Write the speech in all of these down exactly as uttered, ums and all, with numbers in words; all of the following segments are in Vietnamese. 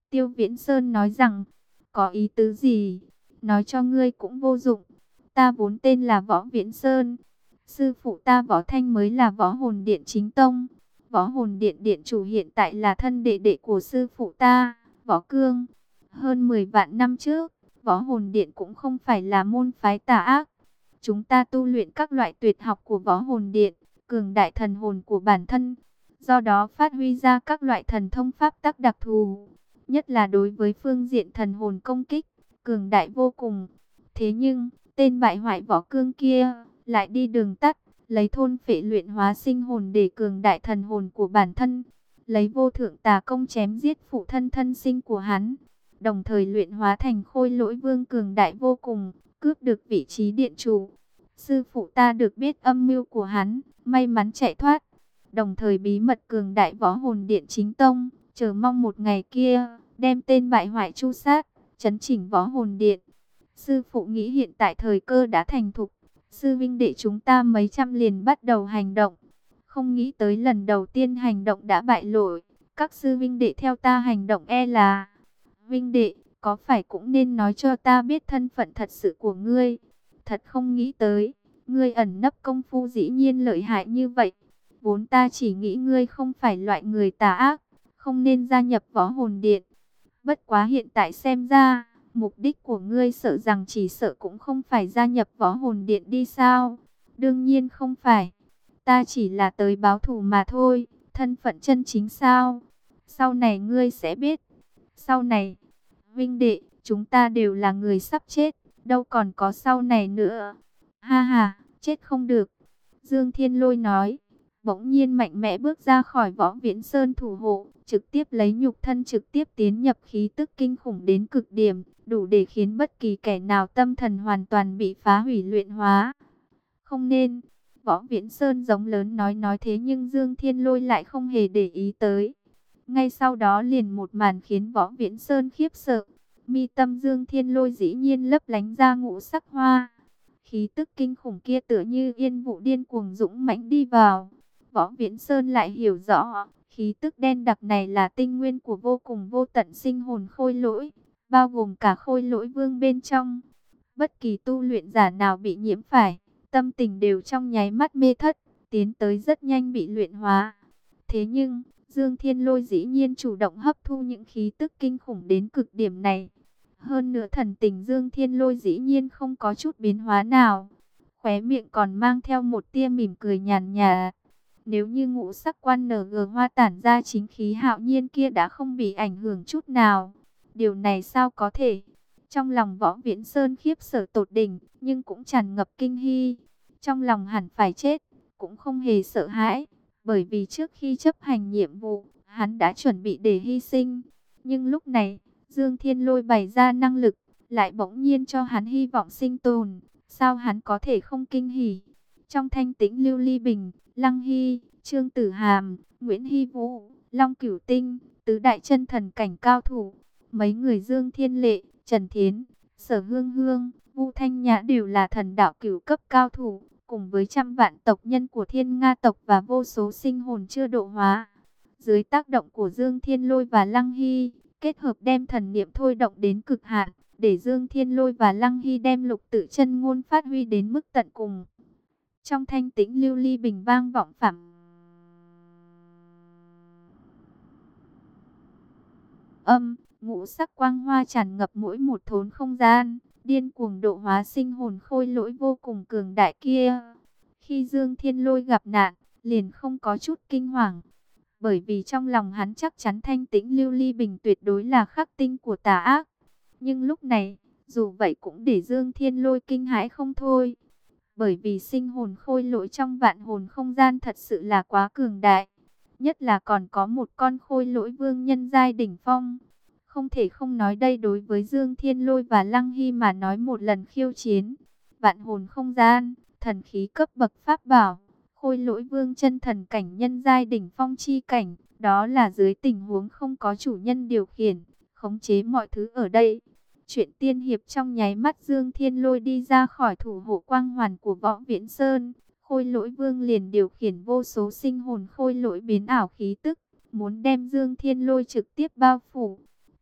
Tiêu Viễn Sơn nói rằng, có ý tứ gì? Nói cho ngươi cũng vô dụng. Ta vốn tên là Võ Viễn Sơn. Sư phụ ta Võ Thanh mới là Võ Hồn Điện chính tông. Võ Hồn Điện điện chủ hiện tại là thân đệ đệ của sư phụ ta, Võ Cương. Hơn mười vạn năm trước, Võ Hồn Điện cũng không phải là môn phái tà ác. Chúng ta tu luyện các loại tuyệt học của Võ Hồn Điện, cường đại thần hồn của bản thân. Do đó phát huy ra các loại thần thông pháp tắc đặc thù, nhất là đối với phương diện thần hồn công kích, cường đại vô cùng. Thế nhưng, tên bại hoại Võ Cương kia lại đi đường tắt, lấy thôn phệ luyện hóa sinh hồn để cường đại thần hồn của bản thân, lấy vô thượng tà công chém giết phụ thân thân sinh của hắn, đồng thời luyện hóa thành khôi lỗi vương cường đại vô cùng, cướp được vị trí điện chủ. Sư phụ ta được biết âm mưu của hắn, may mắn chạy thoát, đồng thời bí mật cường đại Võ Hồn Điện chính tông, chờ mong một ngày kia, đem tên bại hoại tru sát, chấn chỉnh Võ Hồn Điện. Sư phụ nghĩ hiện tại thời cơ đã thành thục, sư vinh đệ chúng ta mấy trăm liền bắt đầu hành động. Không nghĩ tới lần đầu tiên hành động đã bại lộ, các sư vinh đệ theo ta hành động e là... Vinh đệ, có phải cũng nên nói cho ta biết thân phận thật sự của ngươi? Thật không nghĩ tới, ngươi ẩn nấp công phu dĩ nhiên lợi hại như vậy. Vốn ta chỉ nghĩ ngươi không phải loại người tà ác, không nên gia nhập Võ Hồn Điện. Bất quá hiện tại xem ra, mục đích của ngươi sợ rằng chỉ sợ cũng không phải gia nhập Võ Hồn Điện đi sao? Đương nhiên không phải. Ta chỉ là tới báo thù mà thôi, thân phận chân chính sao? Sau này ngươi sẽ biết. Sau này, Vinh đệ, chúng ta đều là người sắp chết, đâu còn có sau này nữa. Ha ha, chết không được. Dương Thiên Lôi nói, bỗng nhiên mạnh mẽ bước ra khỏi Võ Viễn Sơn thủ hộ, trực tiếp lấy nhục thân trực tiếp tiến nhập khí tức kinh khủng đến cực điểm, đủ để khiến bất kỳ kẻ nào tâm thần hoàn toàn bị phá hủy luyện hóa. Không nên, Võ Viễn Sơn giống lớn nói nói thế nhưng Dương Thiên Lôi lại không hề để ý tới. Ngay sau đó liền một màn khiến Võ Viễn Sơn khiếp sợ. Mi tâm Dương Thiên Lôi dĩ nhiên lấp lánh ra ngũ sắc hoa. Khí tức kinh khủng kia tựa như yên vụ điên cuồng dũng mãnh đi vào. Võ Viễn Sơn lại hiểu rõ, khí tức đen đặc này là tinh nguyên của vô cùng vô tận sinh hồn khôi lỗi, bao gồm cả khôi lỗi vương bên trong. Bất kỳ tu luyện giả nào bị nhiễm phải, tâm tình đều trong nháy mắt mê thất, tiến tới rất nhanh bị luyện hóa. Thế nhưng, Dương Thiên Lôi dĩ nhiên chủ động hấp thu những khí tức kinh khủng đến cực điểm này. Hơn nữa thần tình Dương Thiên Lôi dĩ nhiên không có chút biến hóa nào. Khóe miệng còn mang theo một tia mỉm cười nhàn nhạt. Nếu như ngũ sắc quan en giê hoa tản ra chính khí hạo nhiên kia đã không bị ảnh hưởng chút nào. Điều này sao có thể? Trong lòng Võ Viễn Sơn khiếp sợ tột đỉnh, nhưng cũng tràn ngập kinh hy. Trong lòng hẳn phải chết, cũng không hề sợ hãi. Bởi vì trước khi chấp hành nhiệm vụ, hắn đã chuẩn bị để hy sinh. Nhưng lúc này, Dương Thiên Lôi bày ra năng lực, lại bỗng nhiên cho hắn hy vọng sinh tồn. Sao hắn có thể không kinh hỉ? Trong thanh tĩnh Lưu Ly Bình, Lăng Hy, Trương Tử Hàm, Nguyễn Hy Vũ, Long Cửu Tinh, tứ đại chân thần cảnh cao thủ, mấy người Dương Thiên Lệ, Trần Thiến, Sở Hương Hương, Vu Thanh Nhã đều là thần đạo cửu cấp cao thủ, cùng với trăm vạn tộc nhân của Thiên Nga tộc và vô số sinh hồn chưa độ hóa. Dưới tác động của Dương Thiên Lôi và Lăng Hy, kết hợp đem thần niệm thôi động đến cực hạn, để Dương Thiên Lôi và Lăng Hy đem lục tự chân ngôn phát huy đến mức tận cùng. Trong thanh tĩnh Lưu Ly Bình vang vọng phạm âm, ngũ sắc quang hoa tràn ngập mỗi một thốn không gian, điên cuồng độ hóa sinh hồn khôi lỗi vô cùng cường đại kia. Khi Dương Thiên Lôi gặp nạn, liền không có chút kinh hoàng, bởi vì trong lòng hắn chắc chắn thanh tĩnh Lưu Ly Bình tuyệt đối là khắc tinh của tà ác. Nhưng lúc này, dù vậy cũng để Dương Thiên Lôi kinh hãi không thôi, bởi vì sinh hồn khôi lỗi trong vạn hồn không gian thật sự là quá cường đại. Nhất là còn có một con khôi lỗi vương nhân giai đỉnh phong. Không thể không nói đây đối với Dương Thiên Lôi và Lăng Hy mà nói một lần khiêu chiến. Vạn hồn không gian, thần khí cấp bậc pháp bảo, khôi lỗi vương chân thần cảnh nhân giai đỉnh phong chi cảnh. Đó là dưới tình huống không có chủ nhân điều khiển, khống chế mọi thứ ở đây. Chuyện tiên hiệp trong nháy mắt Dương Thiên Lôi đi ra khỏi thủ hộ quang hoàn của Võ Viễn Sơn. Khôi lỗi vương liền điều khiển vô số sinh hồn khôi lỗi biến ảo khí tức, muốn đem Dương Thiên Lôi trực tiếp bao phủ.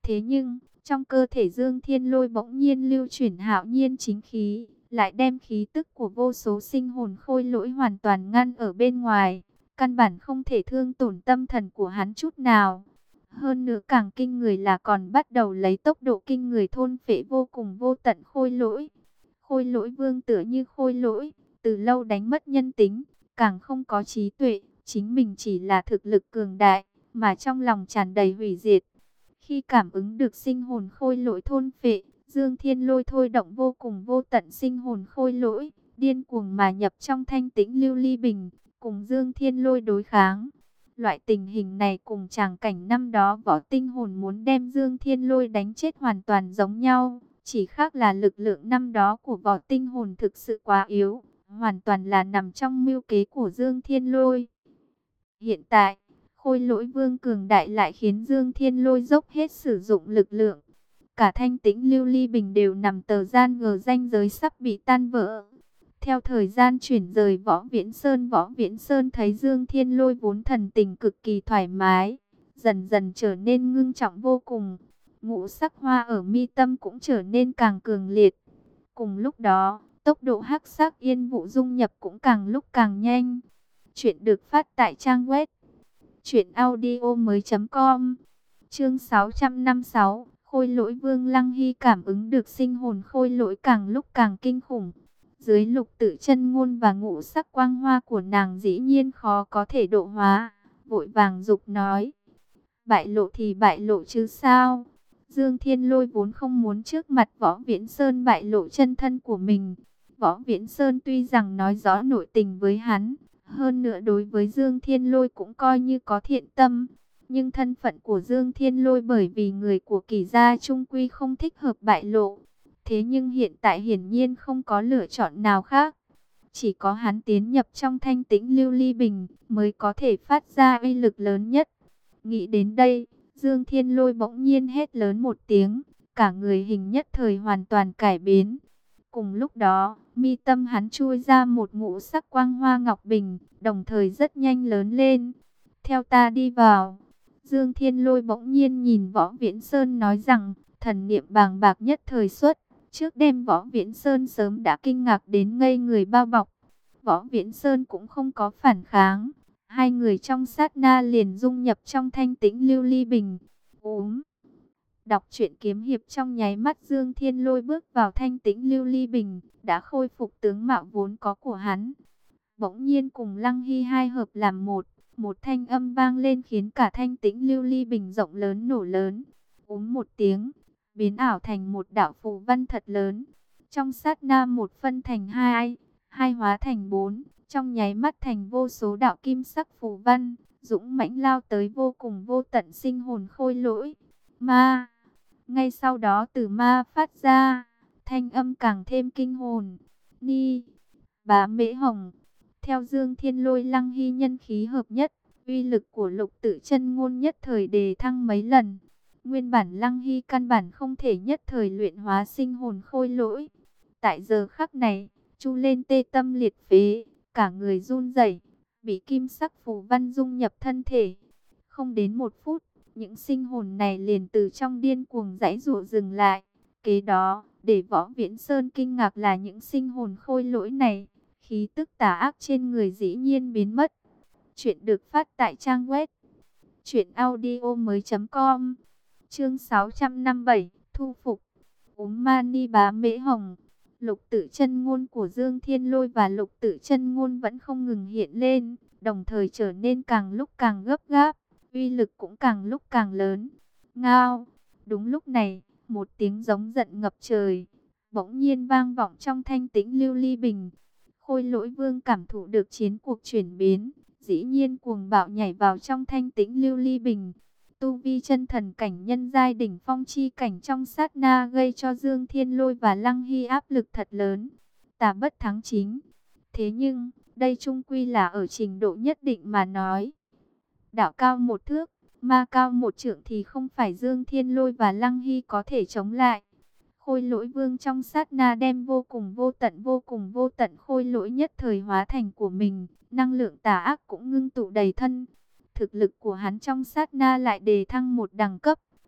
Thế nhưng, trong cơ thể Dương Thiên Lôi bỗng nhiên lưu chuyển hạo nhiên chính khí, lại đem khí tức của vô số sinh hồn khôi lỗi hoàn toàn ngăn ở bên ngoài, căn bản không thể thương tổn tâm thần của hắn chút nào. Hơn nữa càng kinh người là còn bắt đầu lấy tốc độ kinh người thôn phệ vô cùng vô tận khôi lỗi. Khôi lỗi vương tựa như khôi lỗi, từ lâu đánh mất nhân tính, càng không có trí tuệ, chính mình chỉ là thực lực cường đại, mà trong lòng tràn đầy hủy diệt. Khi cảm ứng được sinh hồn khôi lỗi thôn phệ, Dương Thiên Lôi thôi động vô cùng vô tận sinh hồn khôi lỗi, điên cuồng mà nhập trong thanh tĩnh lưu ly bình, cùng Dương Thiên Lôi đối kháng. Loại tình hình này cùng tràng cảnh năm đó võ tinh hồn muốn đem Dương Thiên Lôi đánh chết hoàn toàn giống nhau. Chỉ khác là lực lượng năm đó của võ tinh hồn thực sự quá yếu, hoàn toàn là nằm trong mưu kế của Dương Thiên Lôi. Hiện tại, khôi lỗi vương cường đại lại khiến Dương Thiên Lôi dốc hết sử dụng lực lượng. Cả thanh tĩnh lưu ly bình đều nằm tờ gian ngờ ranh giới sắp bị tan vỡ. Theo thời gian chuyển rời Võ Viễn Sơn, Võ Viễn Sơn thấy Dương Thiên Lôi vốn thần tình cực kỳ thoải mái, dần dần trở nên ngưng trọng vô cùng. Ngũ sắc hoa ở mi tâm cũng trở nên càng cường liệt. Cùng lúc đó, tốc độ hắc sắc yên vụ dung nhập cũng càng lúc càng nhanh. Chuyện được phát tại trang web truyện audio mới chấm com. Chương sáu trăm năm mươi sáu, Khôi Lỗi Vương Lăng Hy cảm ứng được sinh hồn khôi lỗi càng lúc càng kinh khủng. Dưới lục tự chân ngôn và ngũ sắc quang hoa của nàng dĩ nhiên khó có thể độ hóa, vội vàng dục nói: bại lộ thì bại lộ chứ sao? Dương Thiên Lôi vốn không muốn trước mặt Võ Viễn Sơn bại lộ chân thân của mình. Võ Viễn Sơn tuy rằng nói rõ nội tình với hắn, hơn nữa đối với Dương Thiên Lôi cũng coi như có thiện tâm. Nhưng thân phận của Dương Thiên Lôi bởi vì người của Kỳ gia trung quy không thích hợp bại lộ. Thế nhưng hiện tại hiển nhiên không có lựa chọn nào khác. Chỉ có hắn tiến nhập trong thanh tĩnh lưu ly bình mới có thể phát ra uy lực lớn nhất. Nghĩ đến đây, Dương Thiên Lôi bỗng nhiên hét lớn một tiếng, cả người hình nhất thời hoàn toàn cải biến. Cùng lúc đó, mi tâm hắn chui ra một ngũ sắc quang hoa ngọc bình, đồng thời rất nhanh lớn lên. Theo ta đi vào. Dương Thiên Lôi bỗng nhiên nhìn Võ Viễn Sơn nói rằng, thần niệm bàng bạc nhất thời xuất. Trước đêm Võ Viễn Sơn sớm đã kinh ngạc đến ngây người bao bọc. Võ Viễn Sơn cũng không có phản kháng. Hai người trong sát na liền dung nhập trong thanh tĩnh lưu ly bình. Úm. Đọc truyện kiếm hiệp trong nháy mắt Dương Thiên Lôi bước vào thanh tĩnh lưu ly bình, đã khôi phục tướng mạo vốn có của hắn. Bỗng nhiên cùng Lăng Hy hai hợp làm một, một thanh âm vang lên khiến cả thanh tĩnh lưu ly bình rộng lớn nổ lớn. Úm một tiếng, biến ảo thành một đạo phù văn thật lớn. Trong sát na một phân thành hai, hai hóa thành bốn, trong nháy mắt thành vô số đạo kim sắc phù văn, dũng mãnh lao tới vô cùng vô tận sinh hồn khôi lỗi. Ma! Ngay sau đó từ ma phát ra, thanh âm càng thêm kinh hồn. Ni! Bá Mễ Hồng! Theo Dương Thiên Lôi Lăng Hy nhân khí hợp nhất, uy lực của lục tự chân ngôn nhất thời đề thăng mấy lần. Nguyên bản Lăng Hy căn bản không thể nhất thời luyện hóa sinh hồn khôi lỗi. Tại giờ khắc này, chu lên tê tâm liệt phế, cả người run rẩy, bị kim sắc phù văn dung nhập thân thể. Không đến một phút, những sinh hồn này liền từ trong điên cuồng giãy giụa dừng lại. Kế đó, để Võ Viễn Sơn kinh ngạc là những sinh hồn khôi lỗi này, khí tức tà ác trên người dĩ nhiên biến mất. Chuyện được phát tại trang web truyện audio mới chấm com. Chương sáu trăm năm mươi bảy, thu phục. Úm Mani Bá Mễ Hồng. Lục tự chân ngôn của Dương Thiên Lôi và lục tự chân ngôn vẫn không ngừng hiện lên, đồng thời trở nên càng lúc càng gấp gáp, uy lực cũng càng lúc càng lớn. Ngao! Đúng lúc này, một tiếng giống giận ngập trời bỗng nhiên vang vọng trong thanh tĩnh lưu ly bình. Khôi Lỗi Vương cảm thụ được chiến cuộc chuyển biến, dĩ nhiên cuồng bạo nhảy vào trong thanh tĩnh lưu ly bình. Tu vi chân thần cảnh nhân giai đỉnh phong chi cảnh trong sát na gây cho Dương Thiên Lôi và Lăng Hy áp lực thật lớn. Tà bất thắng chính. Thế nhưng, đây chung quy là ở trình độ nhất định mà nói. Đạo cao một thước, ma cao một trượng thì không phải Dương Thiên Lôi và Lăng Hy có thể chống lại. Khôi Lỗi Vương trong sát na đem vô cùng vô tận vô cùng vô tận khôi lỗi nhất thời hóa thành của mình. Năng lượng tà ác cũng ngưng tụ đầy thân. Thực lực của hắn trong sát na lại đề thăng một đẳng cấp,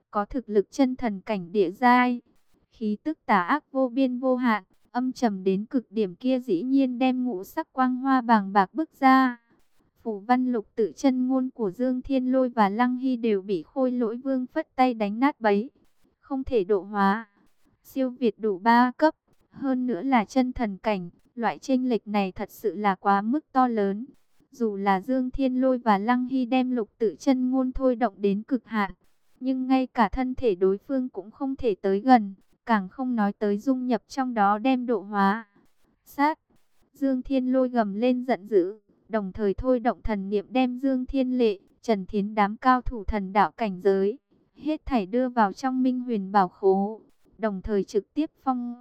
có thực lực chân thần cảnh địa giai. Khí tức tà ác vô biên vô hạn, âm trầm đến cực điểm kia dĩ nhiên đem ngũ sắc quang hoa bàng bạc bức ra. Phủ văn lục tự chân ngôn của Dương Thiên Lôi và Lăng Hy đều bị Khôi Lỗi Vương phất tay đánh nát bấy. Không thể độ hóa. Siêu việt đủ ba cấp. Hơn nữa là chân thần cảnh. Loại chênh lệch này thật sự là quá mức to lớn. Dù là Dương Thiên Lôi và Lăng Hy đem lục tự chân ngôn thôi động đến cực hạn, nhưng ngay cả thân thể đối phương cũng không thể tới gần. Càng không nói tới dung nhập trong đó đem độ hóa. Sát. Dương Thiên Lôi gầm lên giận dữ, đồng thời thôi động thần niệm đem Dương Thiên Lệ, Trần Thiến đám cao thủ thần đạo cảnh giới, hết thảy đưa vào trong Minh Huyền Bảo Khố, đồng thời trực tiếp phong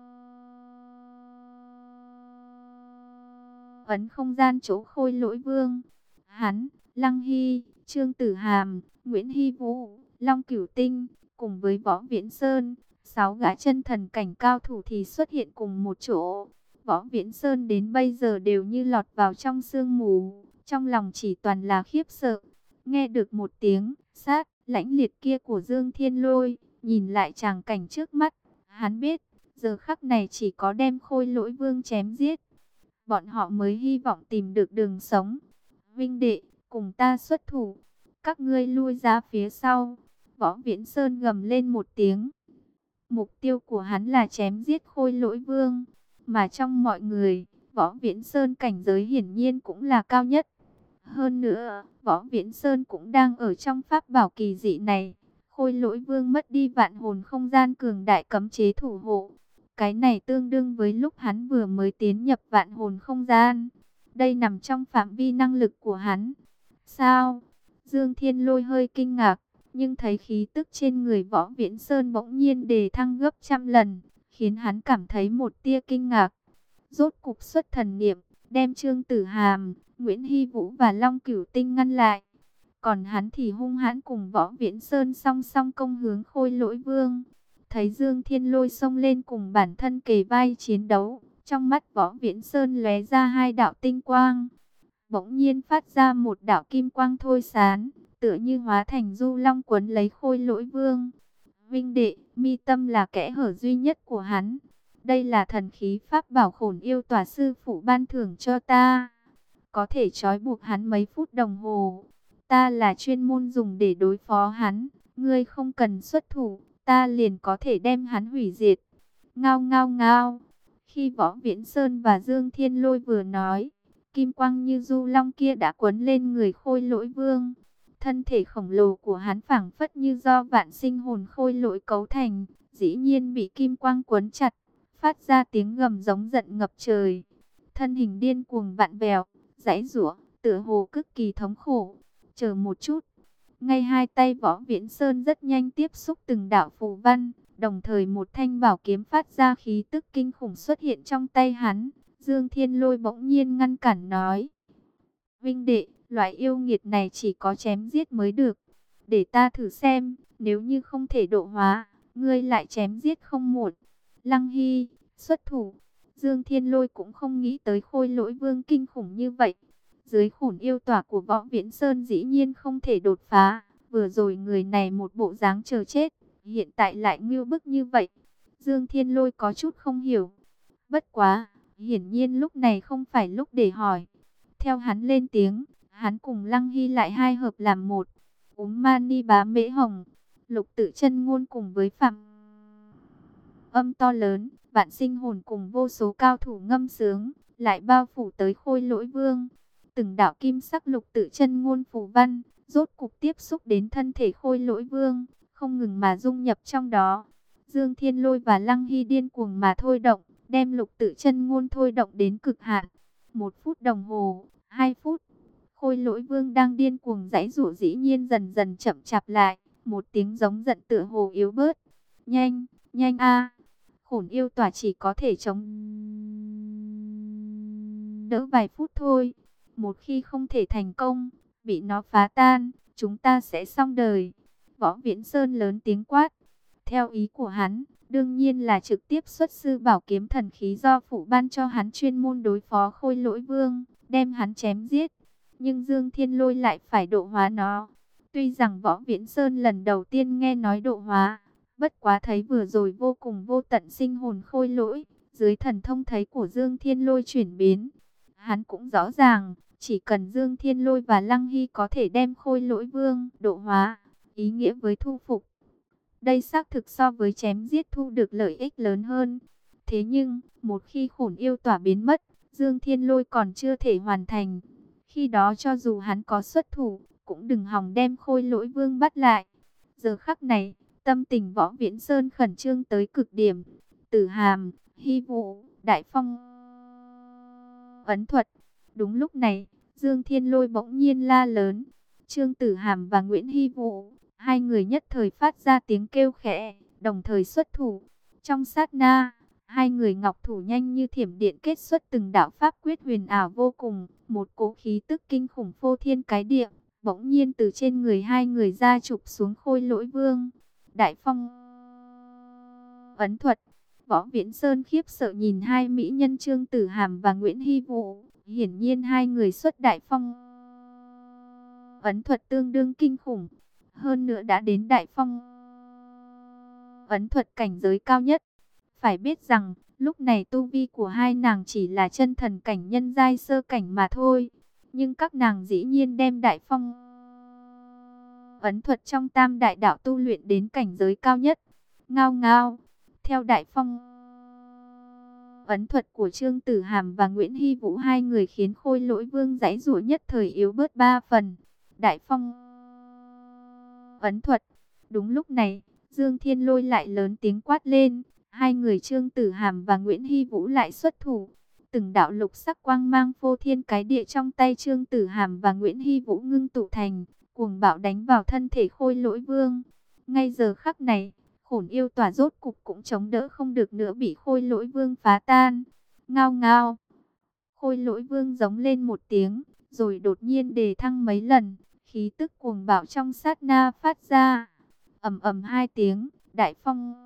ấn không gian chỗ Khôi Lỗi Vương. Hắn, Lăng Hy, Trương Tử Hàm, Nguyễn Hy Vũ, Long Cửu Tinh, cùng với Võ Viễn Sơn, sáu gã chân thần cảnh cao thủ thì xuất hiện cùng một chỗ. Võ Viễn Sơn đến bây giờ đều như lọt vào trong sương mù, trong lòng chỉ toàn là khiếp sợ. Nghe được một tiếng sát lãnh liệt kia của Dương Thiên Lôi, nhìn lại tràng cảnh trước mắt, hắn biết, giờ khắc này chỉ có đem Khôi Lỗi Vương chém giết, bọn họ mới hy vọng tìm được đường sống. Vinh đệ, cùng ta xuất thủ, các ngươi lui ra phía sau. Võ Viễn Sơn gầm lên một tiếng. Mục tiêu của hắn là chém giết Khôi Lỗi Vương, mà trong mọi người, Võ Viễn Sơn cảnh giới hiển nhiên cũng là cao nhất. Hơn nữa, Võ Viễn Sơn cũng đang ở trong pháp bảo kỳ dị này. Khôi Lỗi Vương mất đi vạn hồn không gian cường đại cấm chế thủ hộ. Cái này tương đương với lúc hắn vừa mới tiến nhập vạn hồn không gian. Đây nằm trong phạm vi năng lực của hắn. Sao? Dương Thiên Lôi hơi kinh ngạc, nhưng thấy khí tức trên người Võ Viễn Sơn bỗng nhiên đề thăng gấp trăm lần, khiến hắn cảm thấy một tia kinh ngạc. Rốt cục xuất thần niệm, đem Trương Tử Hàm, Nguyễn Hy Vũ và Long Cửu Tinh ngăn lại. Còn hắn thì hung hãn cùng Võ Viễn Sơn song song công hướng Khôi Lỗi Vương. Thấy Dương Thiên Lôi xông lên cùng bản thân kề vai chiến đấu, trong mắt Võ Viễn Sơn lóe ra hai đạo tinh quang. Bỗng nhiên phát ra một đạo kim quang thôi xán, tựa như hóa thành du long quấn lấy Khôi Lỗi Vương. Vinh đệ, mi tâm là kẽ hở duy nhất của hắn. Đây là thần khí pháp bảo Khổn Yêu Tỏa sư phụ ban thưởng cho ta, có thể trói buộc hắn mấy phút đồng hồ. Ta là chuyên môn dùng để đối phó hắn, ngươi không cần xuất thủ, ta liền có thể đem hắn hủy diệt. Ngao ngao ngao. Khi Võ Viễn Sơn và Dương Thiên Lôi vừa nói, kim quang như du long kia đã quấn lên người Khôi Lỗi Vương. Thân thể khổng lồ của hắn phảng phất như do vạn sinh hồn khôi lỗi cấu thành, dĩ nhiên bị kim quang quấn chặt, phát ra tiếng gầm giống giận ngập trời. Thân hình điên cuồng vặn vẹo, giãy giụa, tựa hồ cực kỳ thống khổ. Chờ một chút. Ngay hai tay Võ Viễn Sơn rất nhanh tiếp xúc từng đạo phù văn, đồng thời một thanh bảo kiếm phát ra khí tức kinh khủng xuất hiện trong tay hắn. Dương Thiên Lôi bỗng nhiên ngăn cản nói: Vinh đệ, loại yêu nghiệt này chỉ có chém giết mới được. Để ta thử xem, nếu như không thể độ hóa, ngươi lại chém giết không muộn. Lăng Hy, xuất thủ. Dương Thiên Lôi cũng không nghĩ tới Khôi Lỗi Vương kinh khủng như vậy. Dưới Khổn Yêu Tỏa của Võ Viễn Sơn dĩ nhiên không thể đột phá. Vừa rồi người này một bộ dáng chờ chết, hiện tại lại ngưu bức như vậy. Dương Thiên Lôi có chút không hiểu. Bất quá, hiển nhiên lúc này không phải lúc để hỏi. Theo hắn lên tiếng, hắn cùng Lăng Hy lại hai hợp làm một. Úm mani bá mễ hồng, lục tự chân ngôn cùng với phạm âm to lớn, vạn sinh hồn cùng vô số cao thủ ngâm sướng, lại bao phủ tới Khôi Lỗi Vương. Từng đạo kim sắc lục tự chân ngôn phù văn, rốt cục tiếp xúc đến thân thể Khôi Lỗi Vương, không ngừng mà dung nhập trong đó. Dương Thiên Lôi và Lăng Hy điên cuồng mà thôi động, đem lục tự chân ngôn thôi động đến cực hạn. Một phút đồng hồ, hai phút, Khôi Lỗi Vương đang điên cuồng giãy giụa dĩ nhiên dần dần chậm chạp lại, một tiếng giống giận tựa hồ yếu bớt. Nhanh, nhanh a! Khổn Yêu Tỏa chỉ có thể chống đỡ vài phút thôi. Một khi không thể thành công, bị nó phá tan, chúng ta sẽ xong đời. Võ Viễn Sơn lớn tiếng quát. Theo ý của hắn, đương nhiên là trực tiếp xuất sư bảo kiếm thần khí do phụ ban cho hắn chuyên môn đối phó Khôi Lỗi Vương, đem hắn chém giết. Nhưng Dương Thiên Lôi lại phải độ hóa nó. Tuy rằng Võ Viễn Sơn lần đầu tiên nghe nói độ hóa, bất quá thấy vừa rồi vô cùng vô tận sinh hồn khôi lỗi, dưới thần thông thấy của Dương Thiên Lôi chuyển biến. Hắn cũng rõ ràng, chỉ cần Dương Thiên Lôi và Lăng Hy có thể đem khôi lỗi vương độ hóa, ý nghĩa với thu phục. Đây xác thực so với chém giết thu được lợi ích lớn hơn. Thế nhưng, một khi khổn yêu tỏa biến mất, Dương Thiên Lôi còn chưa thể hoàn thành. Khi đó cho dù hắn có xuất thủ, cũng đừng hòng đem khôi lỗi vương bắt lại. Giờ khắc này, tâm tình Võ Viễn Sơn khẩn trương tới cực điểm. Tử Hàm, Hy Vũ, Đại Phong, ấn thuật. Đúng lúc này, Dương Thiên Lôi bỗng nhiên la lớn. Trương Tử Hàm và Nguyễn Hy Vũ, hai người nhất thời phát ra tiếng kêu khẽ, đồng thời xuất thủ. Trong sát na, hai người ngọc thủ nhanh như thiểm điện kết xuất từng đạo pháp quyết huyền ảo vô cùng, một cỗ khí tức kinh khủng phô thiên cái địa, bỗng nhiên từ trên người hai người ra chụp xuống khôi lỗi vương. Đại Phong ấn thuật. Võ Viễn Sơn khiếp sợ nhìn hai mỹ nhân Trương Tử Hàm và Nguyễn Hy Vũ, hiển nhiên hai người xuất Đại Phong ấn thuật tương đương kinh khủng, hơn nữa đã đến Đại Phong ấn thuật cảnh giới cao nhất. Phải biết rằng, lúc này tu vi của hai nàng chỉ là chân thần cảnh nhân giai sơ cảnh mà thôi. Nhưng các nàng dĩ nhiên đem Đại Phong ấn thuật trong tam đại đạo tu luyện đến cảnh giới cao nhất. Ngao ngao, theo Đại Phong ấn thuật của Trương Tử Hàm và Nguyễn Hy Vũ, hai người khiến khôi lỗi vương giãy giụa nhất thời yếu bớt ba phần. Đại Phong ấn thuật. Đúng lúc này, Dương Thiên Lôi lại lớn tiếng quát lên. Hai người Trương Tử Hàm và Nguyễn Hy Vũ lại xuất thủ. Từng đạo lục sắc quang mang phô thiên cái địa trong tay Trương Tử Hàm và Nguyễn Hy Vũ ngưng tụ thành, cuồng bạo đánh vào thân thể khôi lỗi vương. Ngay giờ khắc này, khổn yêu tỏa rốt cục cũng chống đỡ không được nữa, bị khôi lỗi vương phá tan. Ngao ngao. Khôi lỗi vương giống lên một tiếng, rồi đột nhiên đề thăng mấy lần, khí tức cuồng bạo trong sát na phát ra. Ầm ầm hai tiếng, Đại Phong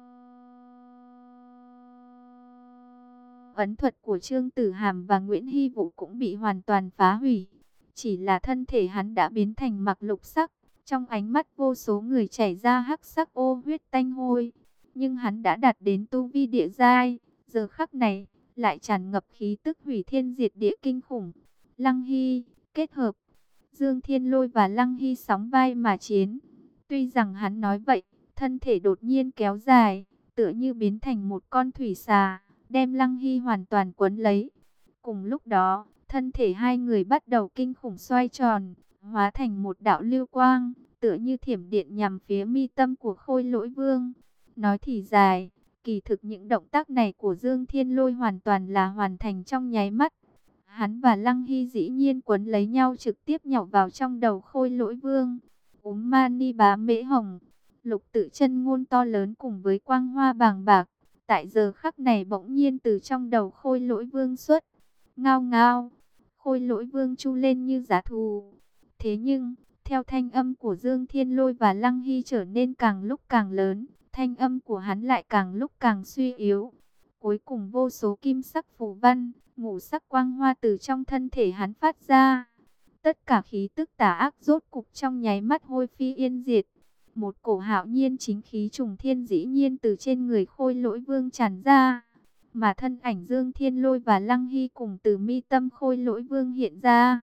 ấn thuật của Trương Tử Hàm và Nguyễn Hy Vũ cũng bị hoàn toàn phá hủy. Chỉ là thân thể hắn đã biến thành mặc lục sắc, trong ánh mắt vô số người chảy ra hắc sắc ô huyết tanh hôi. Nhưng hắn đã đạt đến tu vi địa giai, giờ khắc này lại tràn ngập khí tức hủy thiên diệt địa kinh khủng. Lăng Hy kết hợp. Dương Thiên Lôi và Lăng Hy sóng vai mà chiến. Tuy rằng hắn nói vậy, thân thể đột nhiên kéo dài, tựa như biến thành một con thủy xà, đem Lăng Hy hoàn toàn quấn lấy. Cùng lúc đó, thân thể hai người bắt đầu kinh khủng xoay tròn, hóa thành một đạo lưu quang, tựa như thiểm điện nhằm phía mi tâm của khôi lỗi vương. Nói thì dài, kỳ thực những động tác này của Dương Thiên Lôi hoàn toàn là hoàn thành trong nháy mắt. Hắn và Lăng Hy dĩ nhiên quấn lấy nhau, trực tiếp nhảy vào trong đầu khôi lỗi vương. Úm mani bá mễ hồng, lục tự chân ngôn to lớn cùng với quang hoa bàng bạc, tại giờ khắc này bỗng nhiên từ trong đầu khôi lỗi vương xuất. Ngao ngao, khôi lỗi vương chu lên như giá thù. Thế nhưng, theo thanh âm của Dương Thiên Lôi và Lăng Hy trở nên càng lúc càng lớn, thanh âm của hắn lại càng lúc càng suy yếu. Cuối cùng vô số kim sắc phù văn, ngũ sắc quang hoa từ trong thân thể hắn phát ra. Tất cả khí tức tà ác rốt cục trong nháy mắt hôi phi yên diệt. Một cổ hạo nhiên chính khí trùng thiên dĩ nhiên từ trên người khôi lỗi vương tràn ra. Mà thân ảnh Dương Thiên Lôi và Lăng Hy cùng từ mi tâm khôi lỗi vương hiện ra.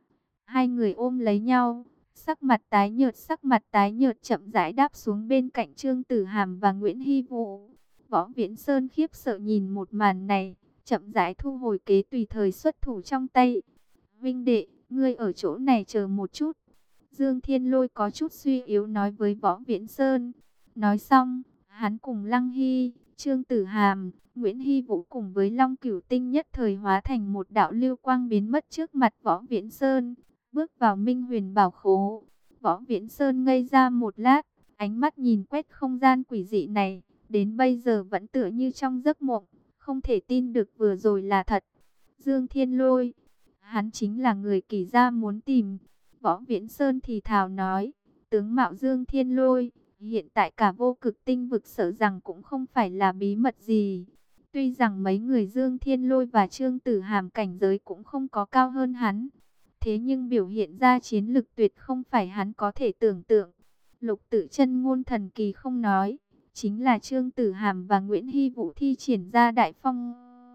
Hai người ôm lấy nhau, sắc mặt tái nhợt sắc mặt tái nhợt chậm rãi đáp xuống bên cạnh Trương Tử Hàm và Nguyễn Hy Vũ. Võ Viễn Sơn khiếp sợ nhìn một màn này, chậm rãi thu hồi kế tùy thời xuất thủ trong tay. Vinh đệ, ngươi ở chỗ này chờ một chút. Dương Thiên Lôi có chút suy yếu nói với Võ Viễn Sơn. Nói xong, hắn cùng Lăng Hy, Trương Tử Hàm, Nguyễn Hy Vũ cùng với Long Cửu Tinh nhất thời hóa thành một đạo lưu quang biến mất trước mặt Võ Viễn Sơn, bước vào Minh Huyền Bảo Khố. Võ Viễn Sơn ngây ra một lát, ánh mắt nhìn quét không gian quỷ dị này, đến bây giờ vẫn tựa như trong giấc mộng, không thể tin được vừa rồi là thật. Dương Thiên Lôi, hắn chính là người Kỷ gia muốn tìm. Võ Viễn Sơn thì thào nói, tướng mạo Dương Thiên Lôi, hiện tại cả vô cực tinh vực sợ rằng cũng không phải là bí mật gì. Tuy rằng mấy người Dương Thiên Lôi và Trương Tử Hàm cảnh giới cũng không có cao hơn hắn. Thế nhưng biểu hiện ra chiến lực tuyệt không phải hắn có thể tưởng tượng. Lục Tự Chân ngôn thần kỳ không nói, chính là Trương Tử Hàm và Nguyễn Hy Vũ thi triển ra đại phong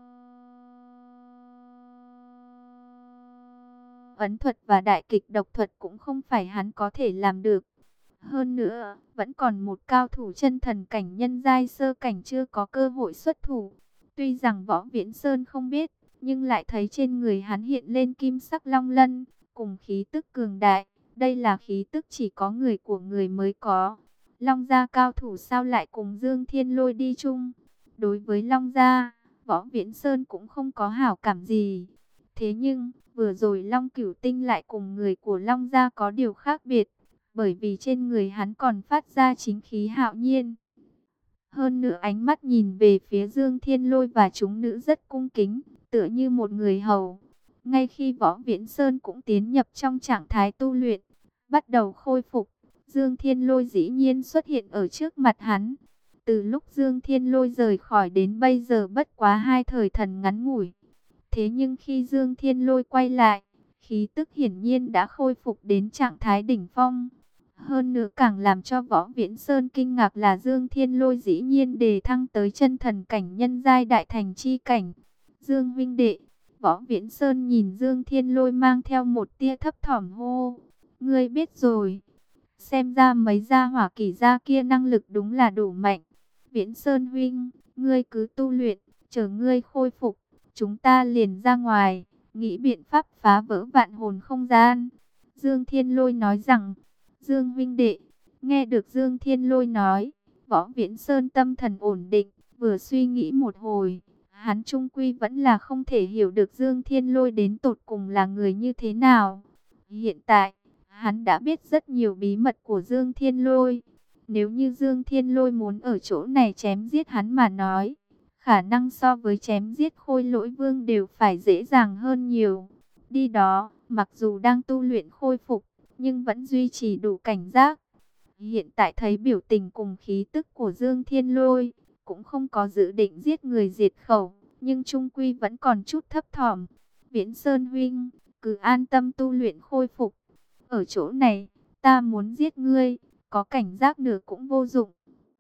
ấn thuật và đại kịch độc thuật cũng không phải hắn có thể làm được. Hơn nữa, vẫn còn một cao thủ chân thần cảnh nhân giai sơ cảnh chưa có cơ hội xuất thủ. Tuy rằng Võ Viễn Sơn không biết, nhưng lại thấy trên người hắn hiện lên kim sắc long lân, cùng khí tức cường đại. Đây là khí tức chỉ có người của người mới có. Long gia cao thủ sao lại cùng Dương Thiên Lôi đi chung? Đối với Long gia, Võ Viễn Sơn cũng không có hảo cảm gì. Thế nhưng, vừa rồi Long Cửu Tinh lại cùng người của Long gia có điều khác biệt. Bởi vì trên người hắn còn phát ra chính khí hạo nhiên. Hơn nữa ánh mắt nhìn về phía Dương Thiên Lôi và chúng nữ rất cung kính, tựa như một người hầu. Ngay khi Võ Viễn Sơn cũng tiến nhập trong trạng thái tu luyện, bắt đầu khôi phục, Dương Thiên Lôi dĩ nhiên xuất hiện ở trước mặt hắn. Từ lúc Dương Thiên Lôi rời khỏi đến bây giờ bất quá hai thời thần ngắn ngủi. Thế nhưng khi Dương Thiên Lôi quay lại, khí tức hiển nhiên đã khôi phục đến trạng thái đỉnh phong. Hơn nữa càng làm cho Võ Viễn Sơn kinh ngạc là Dương Thiên Lôi dĩ nhiên đề thăng tới chân thần cảnh nhân giai đại thành chi cảnh. Dương huynh đệ, Võ Viễn Sơn nhìn Dương Thiên Lôi mang theo một tia thấp thỏm hô. Ngươi biết rồi, xem ra mấy gia hỏa kỷ gia kia năng lực đúng là đủ mạnh. Viễn Sơn huynh, ngươi cứ tu luyện, chờ ngươi khôi phục, chúng ta liền ra ngoài, nghĩ biện pháp phá vỡ vạn hồn không gian. Dương Thiên Lôi nói rằng, Dương huynh đệ, nghe được Dương Thiên Lôi nói, Võ Viễn Sơn tâm thần ổn định, vừa suy nghĩ một hồi, hắn chung quy vẫn là không thể hiểu được Dương Thiên Lôi đến tột cùng là người như thế nào. Hiện tại, hắn đã biết rất nhiều bí mật của Dương Thiên Lôi. Nếu như Dương Thiên Lôi muốn ở chỗ này chém giết hắn mà nói, khả năng so với chém giết Khôi Lỗi Vương đều phải dễ dàng hơn nhiều. Đi đó, mặc dù đang tu luyện khôi phục, nhưng vẫn duy trì đủ cảnh giác. Hiện tại thấy biểu tình cùng khí tức của Dương Thiên Lôi, cũng không có dự định giết người diệt khẩu, nhưng trung quy vẫn còn chút thấp thỏm. Viễn Sơn huynh, cứ an tâm tu luyện khôi phục. Ở chỗ này, ta muốn giết ngươi, có cảnh giác nửa cũng vô dụng.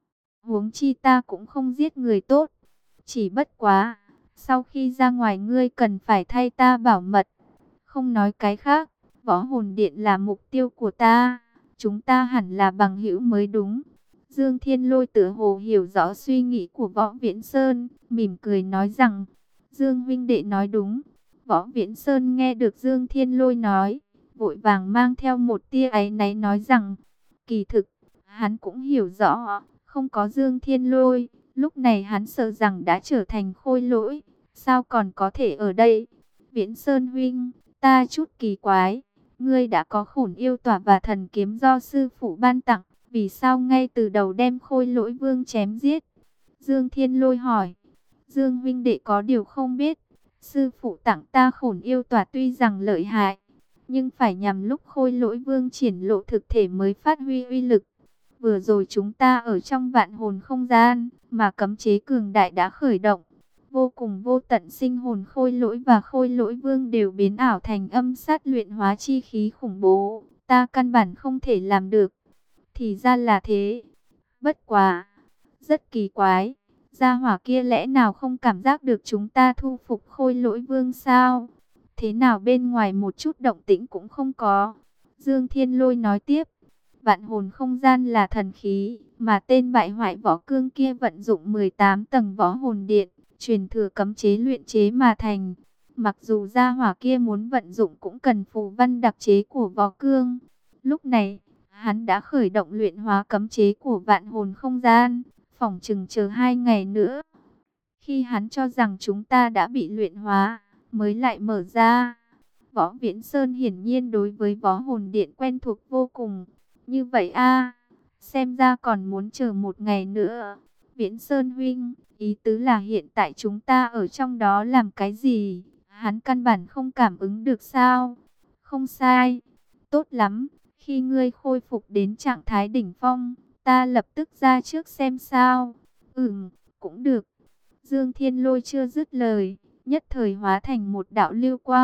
Huống chi ta cũng không giết người tốt. Chỉ bất quá, sau khi ra ngoài ngươi cần phải thay ta bảo mật. Không nói cái khác, Võ Hồn Điện là mục tiêu của ta, chúng ta hẳn là bằng hữu mới đúng. Dương Thiên Lôi tựa hồ hiểu rõ suy nghĩ của Võ Viễn Sơn, mỉm cười nói rằng, Dương huynh đệ nói đúng. Võ Viễn Sơn nghe được Dương Thiên Lôi nói, vội vàng mang theo một tia áy náy nói rằng, kỳ thực, hắn cũng hiểu rõ, không có Dương Thiên Lôi, lúc này hắn sợ rằng đã trở thành khôi lỗi, sao còn có thể ở đây. Viễn Sơn huynh, ta chút kỳ quái, ngươi đã có Khổn Yêu Tỏa và thần kiếm do sư phụ ban tặng, vì sao ngay từ đầu đem Khôi Lỗi Vương chém giết? Dương Thiên Lôi hỏi. Dương huynh đệ có điều không biết, sư phụ tặng ta Khổn Yêu Tỏa tuy rằng lợi hại, nhưng phải nhằm lúc Khôi Lỗi Vương triển lộ thực thể mới phát huy uy lực. Vừa rồi chúng ta ở trong vạn hồn không gian, mà cấm chế cường đại đã khởi động. Vô cùng vô tận sinh hồn Khôi Lỗi và Khôi Lỗi Vương đều biến ảo thành âm sát luyện hóa chi khí khủng bố. Ta căn bản không thể làm được. Thì ra là thế. Bất quá. Rất kỳ quái. Gia hỏa kia lẽ nào không cảm giác được chúng ta thu phục Khôi Lỗi Vương sao? Thế nào bên ngoài một chút động tĩnh cũng không có. Dương Thiên Lôi nói tiếp. Vạn hồn không gian là thần khí, mà tên bại hoại võ cương kia vận dụng mười tám tầng võ hồn điện, truyền thừa cấm chế luyện chế mà thành. Mặc dù gia hỏa kia muốn vận dụng cũng cần phù văn đặc chế của võ cương. Lúc này, hắn đã khởi động luyện hóa cấm chế của vạn hồn không gian, phỏng chừng chờ hai ngày nữa. Khi hắn cho rằng chúng ta đã bị luyện hóa, mới lại mở ra. Võ Viễn Sơn hiển nhiên đối với võ hồn điện quen thuộc vô cùng. Như vậy a, xem ra còn muốn chờ một ngày nữa. Viễn Sơn huynh, ý tứ là hiện tại chúng ta ở trong đó làm cái gì? Hắn căn bản không cảm ứng được sao? Không sai, tốt lắm, khi ngươi khôi phục đến trạng thái đỉnh phong, ta lập tức ra trước xem sao. Ừm, cũng được. Dương Thiên Lôi chưa dứt lời, nhất thời hóa thành một đạo lưu quang,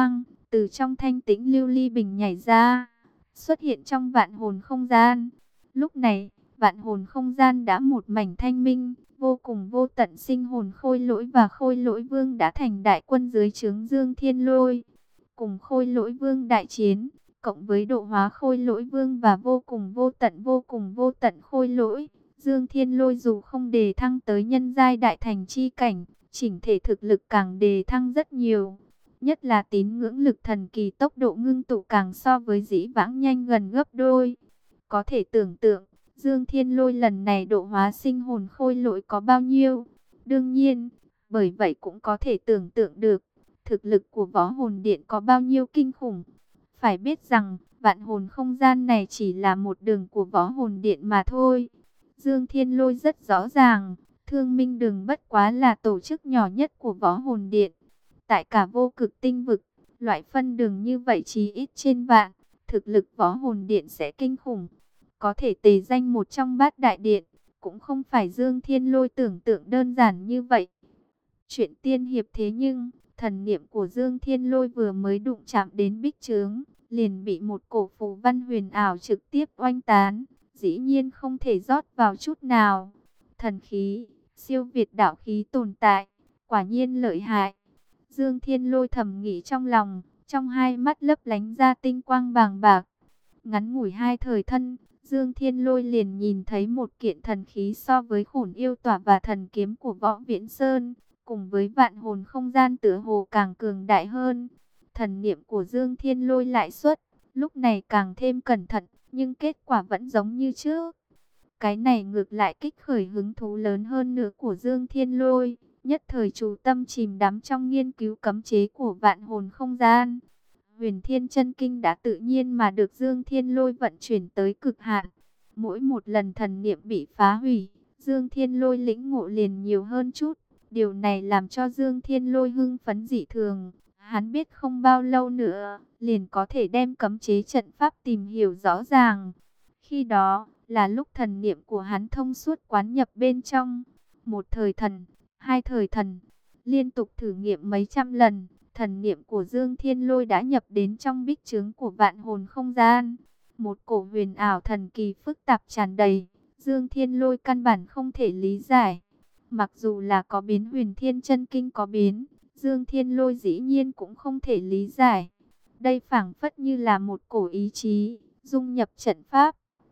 từ trong thanh tĩnh lưu ly bình nhảy ra, xuất hiện trong vạn hồn không gian. Lúc này, vạn hồn không gian đã một mảnh thanh minh, vô cùng vô tận sinh hồn khôi lỗi và khôi lỗi vương đã thành đại quân dưới trướng Dương Thiên Lôi. Cùng khôi lỗi vương đại chiến, cộng với độ hóa khôi lỗi vương và vô cùng vô tận vô cùng vô tận khôi lỗi, Dương Thiên Lôi dù không đề thăng tới nhân giai đại thành chi cảnh, chỉnh thể thực lực càng đề thăng rất nhiều. Nhất là tín ngưỡng lực thần kỳ tốc độ ngưng tụ càng so với dĩ vãng nhanh gần gấp đôi. Có thể tưởng tượng, Dương Thiên Lôi lần này độ hóa sinh hồn khôi lỗi có bao nhiêu. Đương nhiên, bởi vậy cũng có thể tưởng tượng được, thực lực của võ hồn điện có bao nhiêu kinh khủng. Phải biết rằng, vạn hồn không gian này chỉ là một đường của võ hồn điện mà thôi. Dương Thiên Lôi rất rõ ràng, Thương Minh Đường bất quá là tổ chức nhỏ nhất của võ hồn điện. Tại cả vô cực tinh vực, loại phân đường như vậy chỉ ít trên vạn, thực lực võ hồn điện sẽ kinh khủng. Có thể tề danh một trong bát đại điện, cũng không phải Dương Thiên Lôi tưởng tượng đơn giản như vậy. Chuyện tiên hiệp thế nhưng, thần niệm của Dương Thiên Lôi vừa mới đụng chạm đến bích trướng, liền bị một cổ phù văn huyền ảo trực tiếp oanh tán, dĩ nhiên không thể rót vào chút nào. Thần khí, siêu việt đạo khí tồn tại, quả nhiên lợi hại. Dương Thiên Lôi thầm nghĩ trong lòng, trong hai mắt lấp lánh ra tinh quang bàng bạc. Ngắn ngủi hai thời thân, Dương Thiên Lôi liền nhìn thấy một kiện thần khí so với Khổn Yêu Tỏa và thần kiếm của Võ Viễn Sơn, cùng với vạn hồn không gian tựa hồ càng cường đại hơn. Thần niệm của Dương Thiên Lôi lại xuất, lúc này càng thêm cẩn thận, nhưng kết quả vẫn giống như trước. Cái này ngược lại kích khởi hứng thú lớn hơn nữa của Dương Thiên Lôi, nhất thời chú tâm chìm đắm trong nghiên cứu cấm chế của vạn hồn không gian. Huyền Thiên Chân Kinh đã tự nhiên mà được Dương Thiên Lôi vận chuyển tới cực hạn. Mỗi một lần thần niệm bị phá hủy, Dương Thiên Lôi lĩnh ngộ liền nhiều hơn chút. Điều này làm cho Dương Thiên Lôi hưng phấn dị thường. Hắn biết không bao lâu nữa, liền có thể đem cấm chế trận pháp tìm hiểu rõ ràng. Khi đó, là lúc thần niệm của hắn thông suốt quán nhập bên trong. Một thời thần, hai thời thần, liên tục thử nghiệm mấy trăm lần, thần niệm của Dương Thiên Lôi đã nhập đến trong bích trướng của vạn hồn không gian. Một cổ huyền ảo thần kỳ phức tạp tràn đầy, Dương Thiên Lôi căn bản không thể lý giải. Mặc dù là có biến Huyền Thiên Chân Kinh có biến, Dương Thiên Lôi dĩ nhiên cũng không thể lý giải. Đây phảng phất như là một cổ ý chí, dung nhập trận pháp.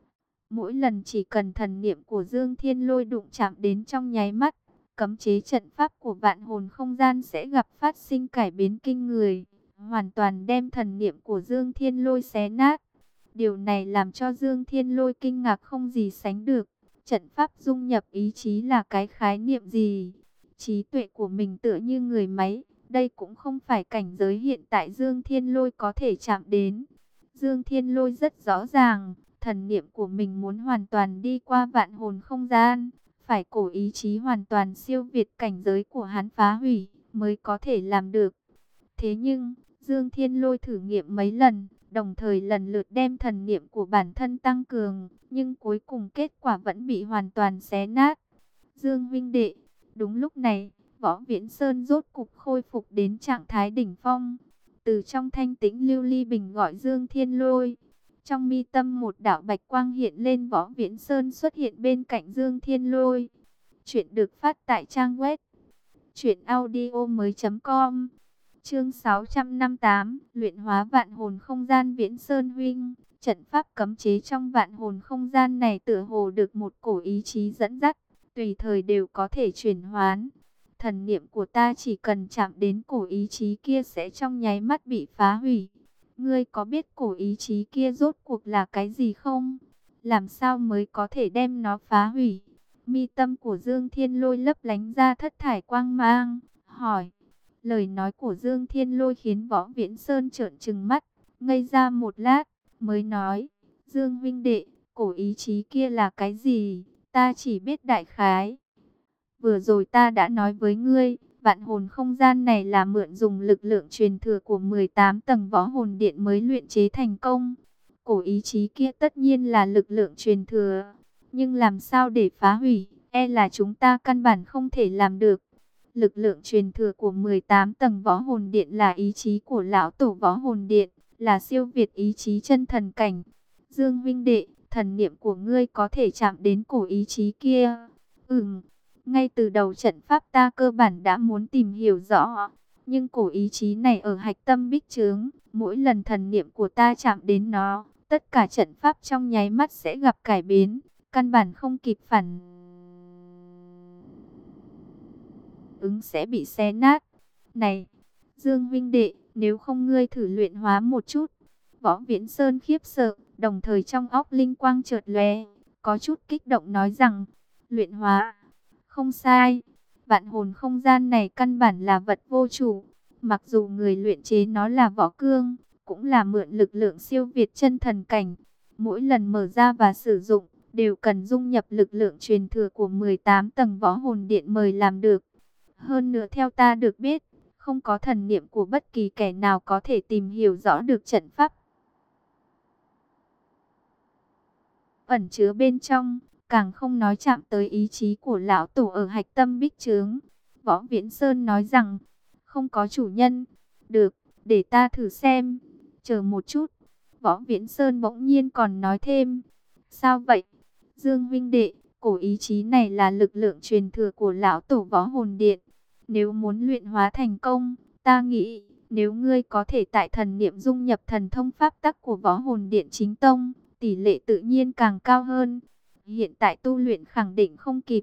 Mỗi lần chỉ cần thần niệm của Dương Thiên Lôi đụng chạm đến trong nháy mắt, cấm chế trận pháp của vạn hồn không gian sẽ gặp phát sinh cải biến kinh người, hoàn toàn đem thần niệm của Dương Thiên Lôi xé nát. Điều này làm cho Dương Thiên Lôi kinh ngạc không gì sánh được. Trận pháp dung nhập ý chí là cái khái niệm gì? Trí tuệ của mình tựa như người máy, đây cũng không phải cảnh giới hiện tại Dương Thiên Lôi có thể chạm đến. Dương Thiên Lôi rất rõ ràng, thần niệm của mình muốn hoàn toàn đi qua vạn hồn không gian, phải cổ ý chí hoàn toàn siêu việt cảnh giới của hắn phá hủy, mới có thể làm được. Thế nhưng, Dương Thiên Lôi thử nghiệm mấy lần, đồng thời lần lượt đem thần niệm của bản thân tăng cường, nhưng cuối cùng kết quả vẫn bị hoàn toàn xé nát. Dương huynh đệ, đúng lúc này, Võ Viễn Sơn rốt cục khôi phục đến trạng thái đỉnh phong. Từ trong thanh tĩnh lưu ly bình gọi Dương Thiên Lôi. Trong mi tâm một đạo bạch quang hiện lên, Võ Viễn Sơn xuất hiện bên cạnh Dương Thiên Lôi. Chuyện được phát tại trang web truyện audio mới.com. Chương sáu trăm năm mươi tám, luyện hóa vạn hồn không gian. Viễn Sơn huynh, trận pháp cấm chế trong vạn hồn không gian này tựa hồ được một cổ ý chí dẫn dắt, tùy thời đều có thể chuyển hoán. Thần niệm của ta chỉ cần chạm đến cổ ý chí kia sẽ trong nháy mắt bị phá hủy. Ngươi có biết cổ ý chí kia rốt cuộc là cái gì không? Làm sao mới có thể đem nó phá hủy? Mi tâm của Dương Thiên Lôi lấp lánh ra thất thải quang mang, hỏi. Lời nói của Dương Thiên Lôi khiến Võ Viễn Sơn trợn trừng mắt, ngây ra một lát, mới nói. Dương huynh đệ, cổ ý chí kia là cái gì? Ta chỉ biết đại khái. Vừa rồi ta đã nói với ngươi, vạn hồn không gian này là mượn dùng lực lượng truyền thừa của mười tám tầng võ hồn điện mới luyện chế thành công. Cổ ý chí kia tất nhiên là lực lượng truyền thừa, nhưng làm sao để phá hủy, e là chúng ta căn bản không thể làm được. Lực lượng truyền thừa của mười tám tầng võ hồn điện là ý chí của lão tổ võ hồn điện, là siêu việt ý chí chân thần cảnh. Dương huynh đệ, thần niệm của ngươi có thể chạm đến cổ ý chí kia. Ừm, ngay từ đầu trận pháp ta cơ bản đã muốn tìm hiểu rõ. Nhưng cổ ý chí này ở hạch tâm bích trướng, mỗi lần thần niệm của ta chạm đến nó, tất cả trận pháp trong nháy mắt sẽ gặp cải biến, căn bản không kịp phản ứng sẽ bị xé nát. Này, Dương huynh đệ, nếu không ngươi thử luyện hóa một chút. Võ Viễn Sơn khiếp sợ, đồng thời trong óc linh quang chợt lóe, có chút kích động nói rằng, luyện hóa, không sai. Vạn hồn không gian này căn bản là vật vô chủ, mặc dù người luyện chế nó là võ cương, cũng là mượn lực lượng siêu việt chân thần cảnh. Mỗi lần mở ra và sử dụng, đều cần dung nhập lực lượng truyền thừa của mười tám tầng võ hồn điện mời làm được. Hơn nữa theo ta được biết, không có thần niệm của bất kỳ kẻ nào có thể tìm hiểu rõ được trận pháp ẩn chứa bên trong, càng không nói chạm tới ý chí của lão tổ ở hạch tâm bích trướng. Võ Viễn Sơn nói rằng, không có chủ nhân. Được, để ta thử xem. Chờ một chút. Võ Viễn Sơn bỗng nhiên còn nói thêm. Sao vậy? Dương huynh đệ, cổ ý chí này là lực lượng truyền thừa của lão tổ võ hồn điện. Nếu muốn luyện hóa thành công, ta nghĩ, nếu ngươi có thể tại thần niệm dung nhập thần thông pháp tắc của võ hồn điện chính tông, tỷ lệ tự nhiên càng cao hơn. Hiện tại tu luyện khẳng định không kịp.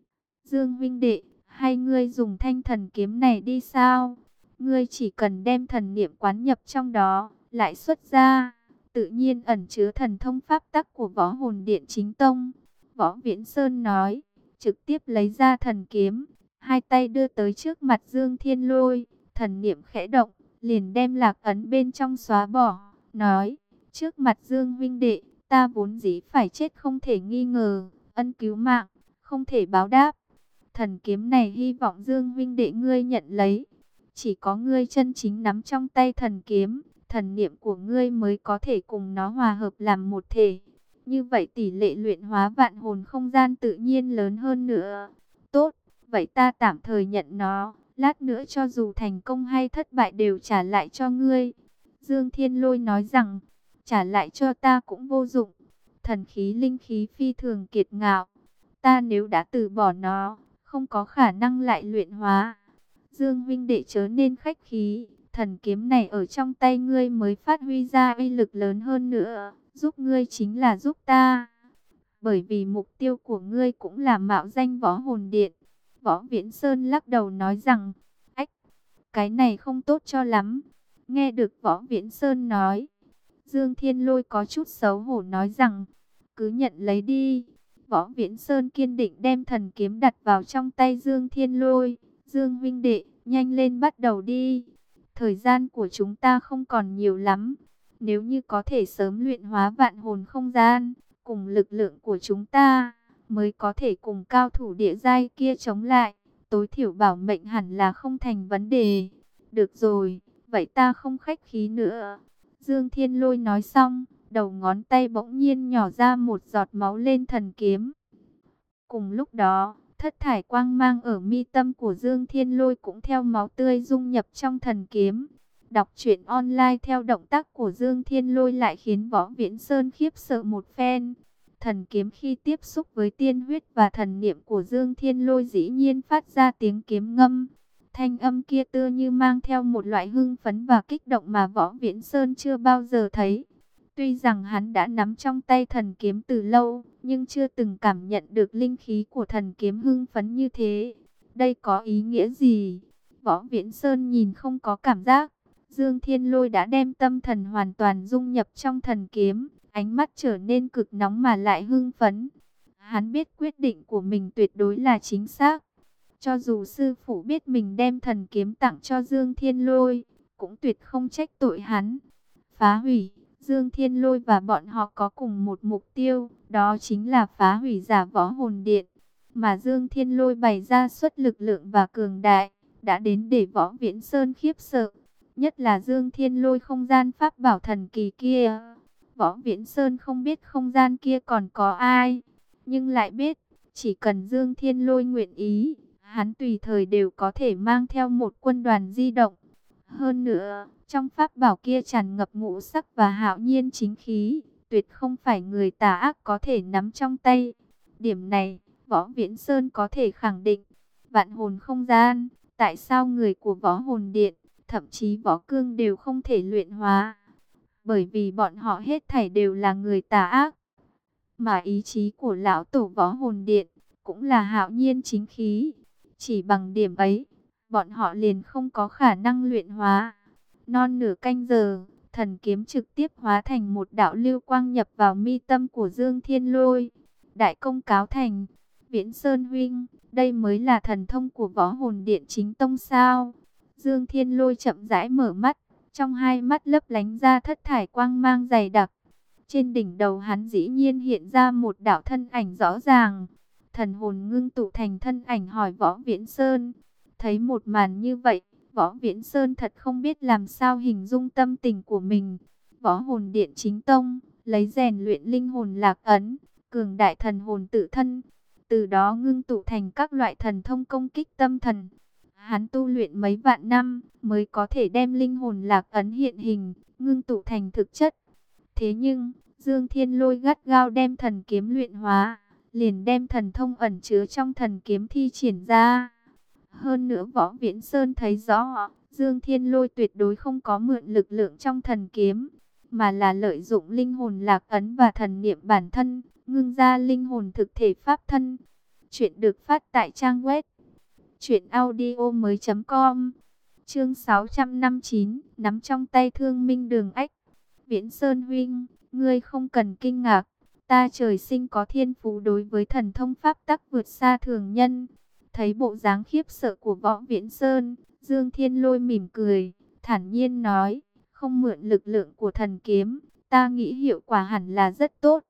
Dương huynh đệ, hay ngươi dùng thanh thần kiếm này đi sao? Ngươi chỉ cần đem thần niệm quán nhập trong đó, lại xuất ra, tự nhiên ẩn chứa thần thông pháp tắc của võ hồn điện chính tông. Võ Viễn Sơn nói, trực tiếp lấy ra thần kiếm, hai tay đưa tới trước mặt Dương Thiên Lôi, thần niệm khẽ động, liền đem lạc ấn bên trong xóa bỏ, nói, trước mặt Dương huynh đệ, ta vốn dĩ phải chết không thể nghi ngờ, ân cứu mạng, không thể báo đáp. Thần kiếm này hy vọng Dương huynh đệ ngươi nhận lấy. Chỉ có ngươi chân chính nắm trong tay thần kiếm, thần niệm của ngươi mới có thể cùng nó hòa hợp làm một thể. Như vậy tỷ lệ luyện hóa vạn hồn không gian tự nhiên lớn hơn nữa. Tốt, vậy ta tạm thời nhận nó. Lát nữa cho dù thành công hay thất bại đều trả lại cho ngươi. Dương Thiên Lôi nói rằng, trả lại cho ta cũng vô dụng. Thần khí linh khí phi thường kiệt ngạo. Ta nếu đã từ bỏ nó, không có khả năng lại luyện hóa. Dương huynh đệ chớ nên khách khí, thần kiếm này ở trong tay ngươi mới phát huy ra uy lực lớn hơn nữa, giúp ngươi chính là giúp ta. Bởi vì mục tiêu của ngươi cũng là mạo danh võ hồn điện. Võ Viễn Sơn lắc đầu nói rằng, ách, cái này không tốt cho lắm. Nghe được Võ Viễn Sơn nói, Dương Thiên Lôi có chút xấu hổ nói rằng, cứ nhận lấy đi. Võ Viễn Sơn kiên định đem thần kiếm đặt vào trong tay Dương Thiên Lôi. Dương huynh đệ, nhanh lên bắt đầu đi. Thời gian của chúng ta không còn nhiều lắm. Nếu như có thể sớm luyện hóa vạn hồn không gian, cùng lực lượng của chúng ta, mới có thể cùng cao thủ địa giai kia chống lại. Tối thiểu bảo mệnh hẳn là không thành vấn đề. Được rồi, vậy ta không khách khí nữa. Dương Thiên Lôi nói xong, đầu ngón tay bỗng nhiên nhỏ ra một giọt máu lên thần kiếm. Cùng lúc đó, thất thải quang mang ở mi tâm của Dương Thiên Lôi cũng theo máu tươi dung nhập trong thần kiếm. Đọc truyện online theo động tác của Dương Thiên Lôi lại khiến Võ Viễn Sơn khiếp sợ một phen. Thần kiếm khi tiếp xúc với tiên huyết và thần niệm của Dương Thiên Lôi dĩ nhiên phát ra tiếng kiếm ngâm. Thanh âm kia tựa như mang theo một loại hưng phấn và kích động mà Võ Viễn Sơn chưa bao giờ thấy. Tuy rằng hắn đã nắm trong tay thần kiếm từ lâu, nhưng chưa từng cảm nhận được linh khí của thần kiếm hưng phấn như thế. Đây có ý nghĩa gì? Võ Viễn Sơn nhìn không có cảm giác. Dương Thiên Lôi đã đem tâm thần hoàn toàn dung nhập trong thần kiếm, ánh mắt trở nên cực nóng mà lại hưng phấn. Hắn biết quyết định của mình tuyệt đối là chính xác. Cho dù sư phụ biết mình đem thần kiếm tặng cho Dương Thiên Lôi, cũng tuyệt không trách tội hắn. Phá hủy. Dương Thiên Lôi và bọn họ có cùng một mục tiêu, đó chính là phá hủy giả võ hồn điện. Mà Dương Thiên Lôi bày ra suất lực lượng và cường đại, đã đến để Võ Viễn Sơn khiếp sợ. Nhất là Dương Thiên Lôi không gian pháp bảo thần kỳ kia. Võ Viễn Sơn không biết không gian kia còn có ai, nhưng lại biết, chỉ cần Dương Thiên Lôi nguyện ý, hắn tùy thời đều có thể mang theo một quân đoàn di động. Hơn nữa, trong pháp bảo kia tràn ngập ngũ sắc và hạo nhiên chính khí, tuyệt không phải người tà ác có thể nắm trong tay. Điểm này, Võ Viễn Sơn có thể khẳng định. Vạn hồn không gian, tại sao người của Võ Hồn Điện, thậm chí Võ Cương đều không thể luyện hóa? Bởi vì bọn họ hết thảy đều là người tà ác. Mà ý chí của lão tổ Võ Hồn Điện cũng là hạo nhiên chính khí. Chỉ bằng điểm ấy, bọn họ liền không có khả năng luyện hóa. Non nửa canh giờ, thần kiếm trực tiếp hóa thành một đạo lưu quang nhập vào mi tâm của Dương Thiên Lôi. Đại công cáo thành, Viễn Sơn huynh, đây mới là thần thông của Võ Hồn Điện chính tông sao? Dương Thiên Lôi chậm rãi mở mắt, trong hai mắt lấp lánh ra thất thải quang mang dày đặc. Trên đỉnh đầu hắn dĩ nhiên hiện ra một đạo thân ảnh rõ ràng. Thần hồn ngưng tụ thành thân ảnh hỏi Võ Viễn Sơn. Thấy một màn như vậy, Võ Viễn Sơn thật không biết làm sao hình dung tâm tình của mình. Võ Hồn Điện chính tông, lấy rèn luyện linh hồn lạc ấn, cường đại thần hồn tự thân. Từ đó ngưng tụ thành các loại thần thông công kích tâm thần. Hắn tu luyện mấy vạn năm mới có thể đem linh hồn lạc ấn hiện hình, ngưng tụ thành thực chất. Thế nhưng, Dương Thiên Lôi gắt gao đem thần kiếm luyện hóa, liền đem thần thông ẩn chứa trong thần kiếm thi triển ra. Hơn nữa Võ Viễn Sơn thấy rõ, Dương Thiên Lôi tuyệt đối không có mượn lực lượng trong thần kiếm, mà là lợi dụng linh hồn lạc ấn và thần niệm bản thân, ngưng ra linh hồn thực thể pháp thân. Chuyện được phát tại trang web truyện audio mới chấm com. Chương sáu trăm năm mươi chín, nắm trong tay Thương Minh Đường Ách. Viễn Sơn huynh, ngươi không cần kinh ngạc, ta trời sinh có thiên phú đối với thần thông pháp tắc vượt xa thường nhân. Thấy bộ dáng khiếp sợ của Võ Viễn Sơn, Dương Thiên Lôi mỉm cười, thản nhiên nói, không mượn lực lượng của thần kiếm, ta nghĩ hiệu quả hẳn là rất tốt.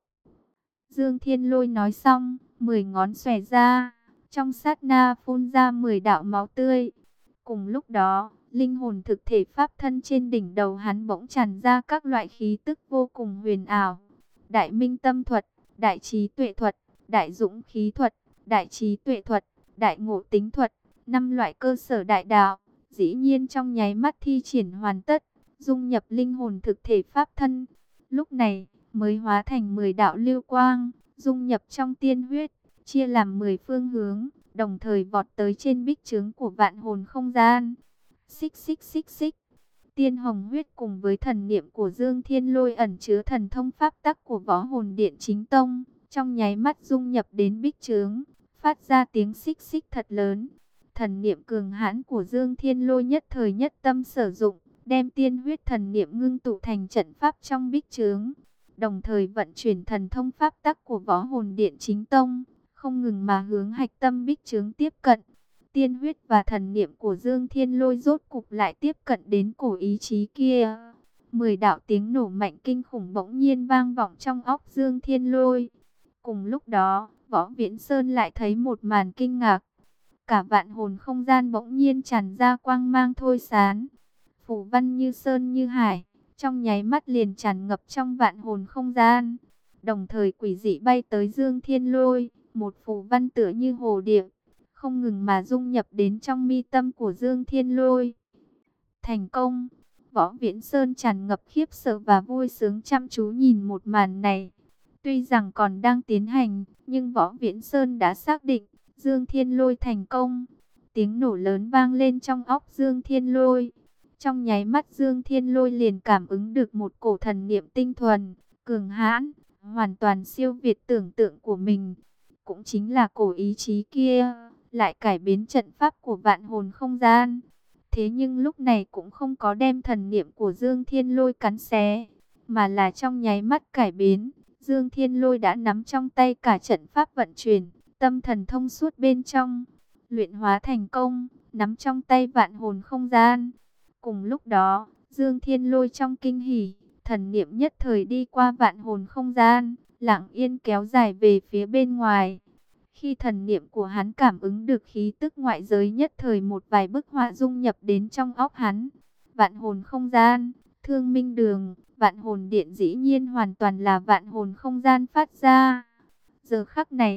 Dương Thiên Lôi nói xong, mười ngón xòe ra, trong sát na phun ra mười đạo máu tươi. Cùng lúc đó, linh hồn thực thể pháp thân trên đỉnh đầu hắn bỗng tràn ra các loại khí tức vô cùng huyền ảo. Đại minh tâm thuật, đại trí tuệ thuật, đại dũng khí thuật, đại trí tuệ thuật, đại ngộ tính thuật, năm loại cơ sở đại đạo, dĩ nhiên trong nháy mắt thi triển hoàn tất, dung nhập linh hồn thực thể pháp thân. Lúc này, mới hóa thành mười đạo lưu quang, dung nhập trong tiên huyết, chia làm mười phương hướng, đồng thời vọt tới trên bích trướng của vạn hồn không gian. Xích xích xích xích. Tiên hồng huyết cùng với thần niệm của Dương Thiên Lôi ẩn chứa thần thông pháp tắc của Võ Hồn Điện chính tông, trong nháy mắt dung nhập đến bích trướng, phát ra tiếng xích xích thật lớn. Thần niệm cường hãn của Dương Thiên Lôi nhất thời nhất tâm sử dụng, đem tiên huyết thần niệm ngưng tụ thành trận pháp trong bích trướng, đồng thời vận chuyển thần thông pháp tắc của Võ Hồn Điện chính tông, không ngừng mà hướng hạch tâm bích trướng tiếp cận. Tiên huyết và thần niệm của Dương Thiên Lôi rốt cục lại tiếp cận đến cổ ý chí kia. Mười đạo tiếng nổ mạnh kinh khủng bỗng nhiên vang vọng trong óc Dương Thiên Lôi. Cùng lúc đó, Võ Viễn Sơn lại thấy một màn kinh ngạc. Cả vạn hồn không gian bỗng nhiên tràn ra quang mang thôi sán. Phù văn như sơn như hải, trong nháy mắt liền tràn ngập trong vạn hồn không gian. Đồng thời quỷ dị bay tới Dương Thiên Lôi, một phù văn tựa như hồ điệp, không ngừng mà dung nhập đến trong mi tâm của Dương Thiên Lôi. Thành công! Võ Viễn Sơn tràn ngập khiếp sợ và vui sướng chăm chú nhìn một màn này. Tuy rằng còn đang tiến hành, nhưng Võ Viễn Sơn đã xác định Dương Thiên Lôi thành công. Tiếng nổ lớn vang lên trong óc Dương Thiên Lôi. Trong nháy mắt Dương Thiên Lôi liền cảm ứng được một cổ thần niệm tinh thuần, cường hãn, hoàn toàn siêu việt tưởng tượng của mình. Cũng chính là cổ ý chí kia, lại cải biến trận pháp của vạn hồn không gian. Thế nhưng lúc này cũng không có đem thần niệm của Dương Thiên Lôi cắn xé, mà là trong nháy mắt cải biến. Dương Thiên Lôi đã nắm trong tay cả trận pháp vận chuyển, tâm thần thông suốt bên trong, luyện hóa thành công, nắm trong tay vạn hồn không gian. Cùng lúc đó, Dương Thiên Lôi trong kinh hỉ, thần niệm nhất thời đi qua vạn hồn không gian, lặng yên kéo dài về phía bên ngoài. Khi thần niệm của hắn cảm ứng được khí tức ngoại giới, nhất thời một vài bức họa dung nhập đến trong óc hắn. Vạn hồn không gian, Thương Minh Đường, vạn hồn điện dĩ nhiên hoàn toàn là vạn hồn không gian phát ra. Giờ khắc này,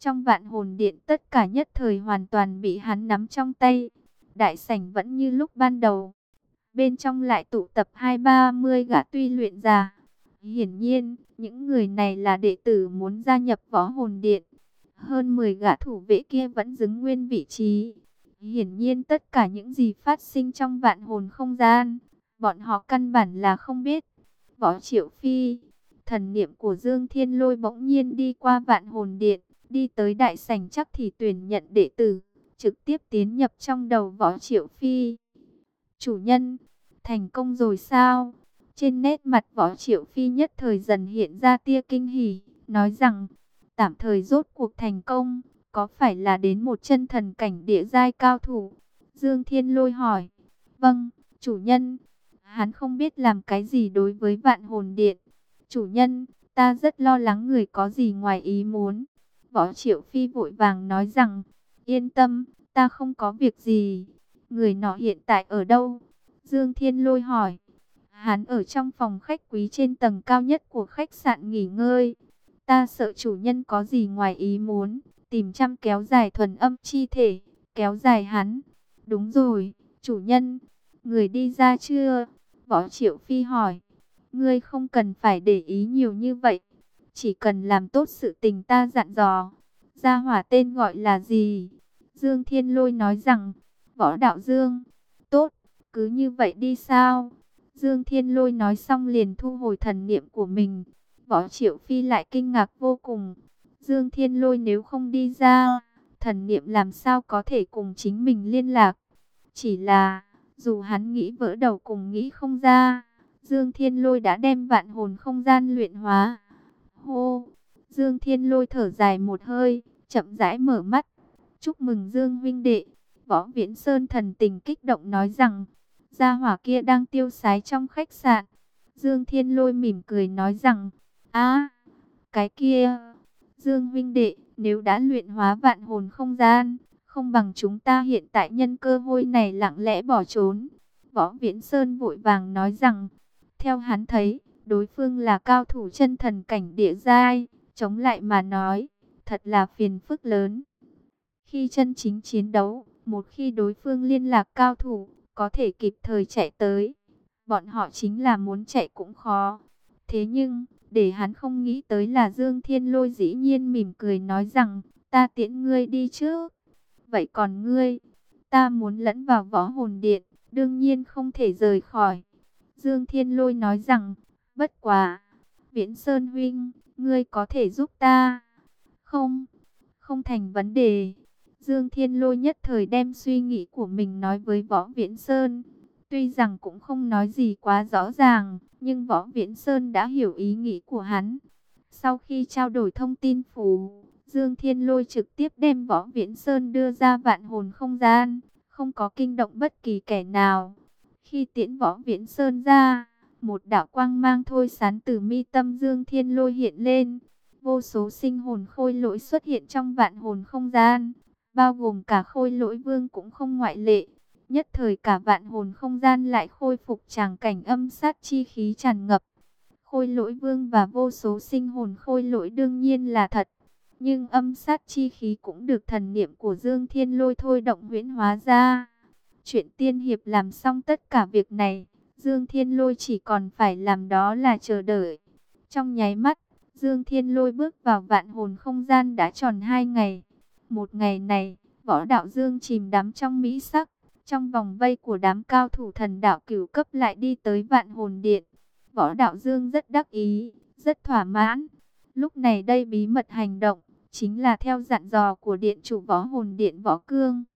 Trong vạn hồn điện tất cả nhất thời hoàn toàn bị hắn nắm trong tay. Đại sảnh vẫn như lúc ban đầu. Bên trong lại tụ tập hai ba mươi gã tuy luyện giả. Hiển nhiên, những người này là đệ tử muốn gia nhập võ hồn điện. Hơn mười gã thủ vệ kia vẫn giữ nguyên vị trí. Hiển nhiên tất cả những gì phát sinh trong vạn hồn không gian, bọn họ căn bản là không biết. Võ Triệu Phi, thần niệm của Dương Thiên Lôi bỗng nhiên đi qua vạn hồn điện, đi tới đại sảnh chắc thì tuyển nhận đệ tử, trực tiếp tiến nhập trong đầu Võ Triệu Phi. Chủ nhân, thành công rồi sao? Trên nét mặt Võ Triệu Phi nhất thời dần hiện ra tia kinh hỉ, nói rằng, tạm thời rốt cuộc thành công, có phải là đến một chân thần cảnh địa giai cao thủ? Dương Thiên Lôi hỏi, vâng, chủ nhân. Hắn không biết làm cái gì đối với vạn hồn điện. Chủ nhân, ta rất lo lắng người có gì ngoài ý muốn. Võ Triệu Phi vội vàng nói rằng, yên tâm, ta không có việc gì. Người nọ hiện tại ở đâu? Dương Thiên Lôi hỏi. Hắn ở trong phòng khách quý trên tầng cao nhất của khách sạn nghỉ ngơi. Ta sợ chủ nhân có gì ngoài ý muốn, tìm chăm kéo dài thuần âm chi thể, kéo dài hắn. Đúng rồi, chủ nhân, người đi ra chưa? Võ Triệu Phi hỏi. Ngươi không cần phải để ý nhiều như vậy, chỉ cần làm tốt sự tình ta dặn dò. Gia hỏa tên gọi là gì? Dương Thiên Lôi nói rằng, Võ Đạo Dương. Tốt, cứ như vậy đi sao? Dương Thiên Lôi nói xong liền thu hồi thần niệm của mình. Võ Triệu Phi lại kinh ngạc vô cùng. Dương Thiên Lôi nếu không đi ra, thần niệm làm sao có thể cùng chính mình liên lạc? Chỉ là, dù hắn nghĩ vỡ đầu cùng nghĩ không ra, Dương Thiên Lôi đã đem vạn hồn không gian luyện hóa. Hô! Dương Thiên Lôi thở dài một hơi, chậm rãi mở mắt. Chúc mừng Dương huynh đệ. Võ Viễn Sơn thần tình kích động nói rằng, gia hỏa kia đang tiêu sái trong khách sạn. Dương Thiên Lôi mỉm cười nói rằng, á, cái kia, Dương huynh đệ, nếu đã luyện hóa vạn hồn không gian, không bằng chúng ta hiện tại nhân cơ hội này lặng lẽ bỏ trốn. Võ Viễn Sơn vội vàng nói rằng, theo hắn thấy, đối phương là cao thủ chân thần cảnh địa giai, chống lại mà nói, thật là phiền phức lớn. Khi chân chính chiến đấu, một khi đối phương liên lạc cao thủ, có thể kịp thời chạy tới, bọn họ chính là muốn chạy cũng khó. Thế nhưng, để hắn không nghĩ tới là Dương Thiên Lôi dĩ nhiên mỉm cười nói rằng, ta tiễn ngươi đi trước. Vậy còn ngươi? Ta muốn lẫn vào võ hồn điện, đương nhiên không thể rời khỏi. Dương Thiên Lôi nói rằng, bất quá, Viễn Sơn huynh, ngươi có thể giúp ta? Không, không thành vấn đề. Dương Thiên Lôi nhất thời đem suy nghĩ của mình nói với Võ Viễn Sơn. Tuy rằng cũng không nói gì quá rõ ràng, nhưng Võ Viễn Sơn đã hiểu ý nghĩ của hắn. Sau khi trao đổi thông tin phù, Dương Thiên Lôi trực tiếp đem Võ Viễn Sơn đưa ra vạn hồn không gian, không có kinh động bất kỳ kẻ nào. Khi tiễn Võ Viễn Sơn ra, một đạo quang mang thôi sán từ mi tâm Dương Thiên Lôi hiện lên. Vô số sinh hồn khôi lỗi xuất hiện trong vạn hồn không gian, bao gồm cả khôi lỗi vương cũng không ngoại lệ. Nhất thời cả vạn hồn không gian lại khôi phục tràng cảnh âm sát chi khí tràn ngập. Khôi lỗi vương và vô số sinh hồn khôi lỗi đương nhiên là thật. Nhưng âm sát chi khí cũng được thần niệm của Dương Thiên Lôi thôi động huyễn hóa ra. Chuyện tiên hiệp làm xong tất cả việc này, Dương Thiên Lôi chỉ còn phải làm đó là chờ đợi. Trong nháy mắt, Dương Thiên Lôi bước vào vạn hồn không gian đã tròn hai ngày. Một ngày này, Võ Đạo Dương chìm đắm trong mỹ sắc. Trong vòng vây của đám cao thủ thần đạo cửu cấp lại đi tới vạn hồn điện. Võ Đạo Dương rất đắc ý, rất thỏa mãn. Lúc này đây bí mật hành động, chính là theo dặn dò của điện chủ võ hồn điện Võ Cương.